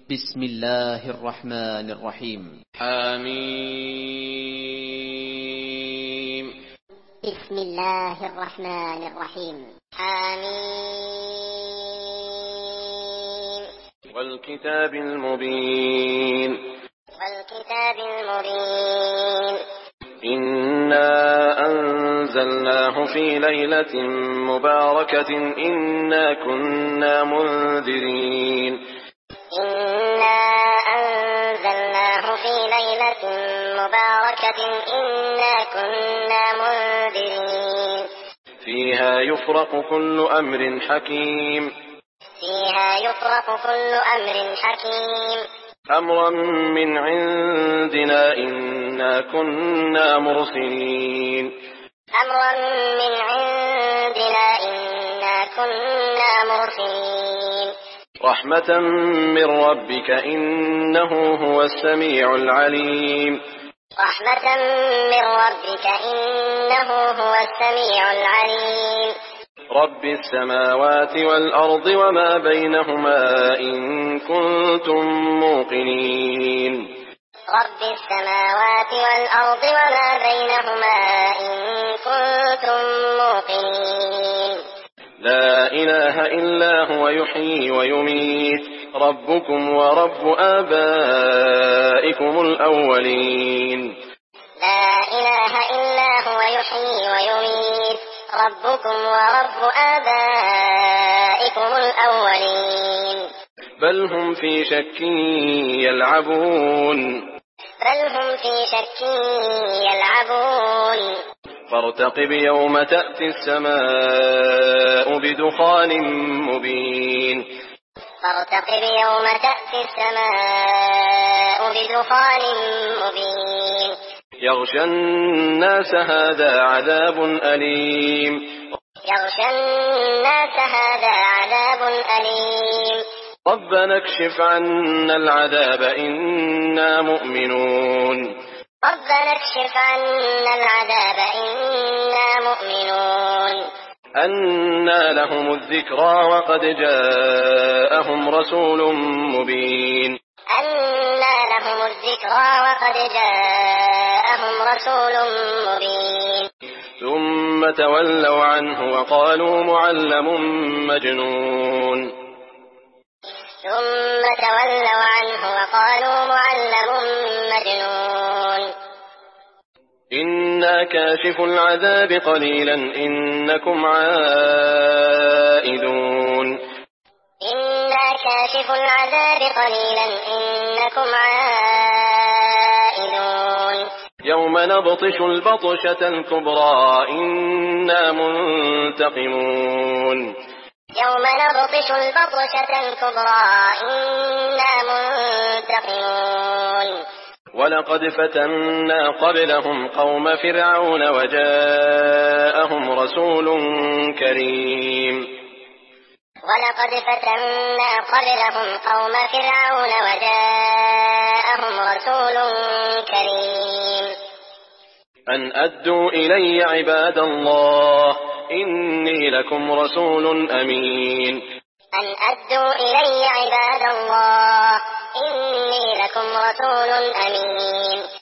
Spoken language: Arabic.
بسم الله الرحمن الرحيم. حميم. بسم الله الرحمن الرحيم. حميم. والكتاب المبين. والكتاب المبين. إنا أنزلناه في ليلة مباركة إنا كنا منذرين. إنا أنزلناه في ليلة مباركة إنا كنا منذرين. فيها يفرق كل أمر حكيم. فيها يفرق كل أمر حكيم. أمرا من عندنا إنا كنا مرسلين. أمرا من عندنا إنا كنا مرسلين. رحمة من ربك إنه هو السميع العليم. رحمة من ربك إنه هو السميع العليم. رب السماوات والأرض وما بينهما إن كنتم موقنين. رب السماوات والأرض وما بينهما إن كنتم موقنين. لا إله إلا هو يحيي ويميت ربكم ورب آبائكم الأولين. لا إله إلا هو يحيي ويميت ربكم ورب آبائكم الأولين. بل هم في شك يلعبون. بل هم في شك يلعبون. فارتقب يوم تأتي السماء بدخان مبين. فارتقب يوم تأتي السماء بدخان مبين. يغشى الناس هذا عذاب أليم. يغشى الناس هذا عذاب أليم. ربنا اكشف عنا العذاب إنا مؤمنون. ربنا اكشف عنا العذاب إنا مؤمنون. أنى لهم الذكرى وقد جاءهم رسول مبين. أنى لهم الذكرى وقد جاءهم رسول مبين. ثم تولوا عنه وقالوا معلم مجنون. ثم تولوا عنه وقالوا معلم مجنون. إنا كاشف العذاب قليلا إنكم عائدون. إنا كاشف العذاب قليلا إنكم عائدون. يوم نبطش البطشة الكبرى إنا منتقمون. يوم نبطش البطشة الكبرى إنا منتقمون. ولقد فتنا قبلهم قوم فرعون وجاءهم رسول كريم. ولقد فتنا قبلهم قوم فرعون وجاءهم رسول كريم. أن أدوا إلي عباد الله إني لكم رسول أمين. أن أدوا إلي عباد الله إني لكم رسول أمين.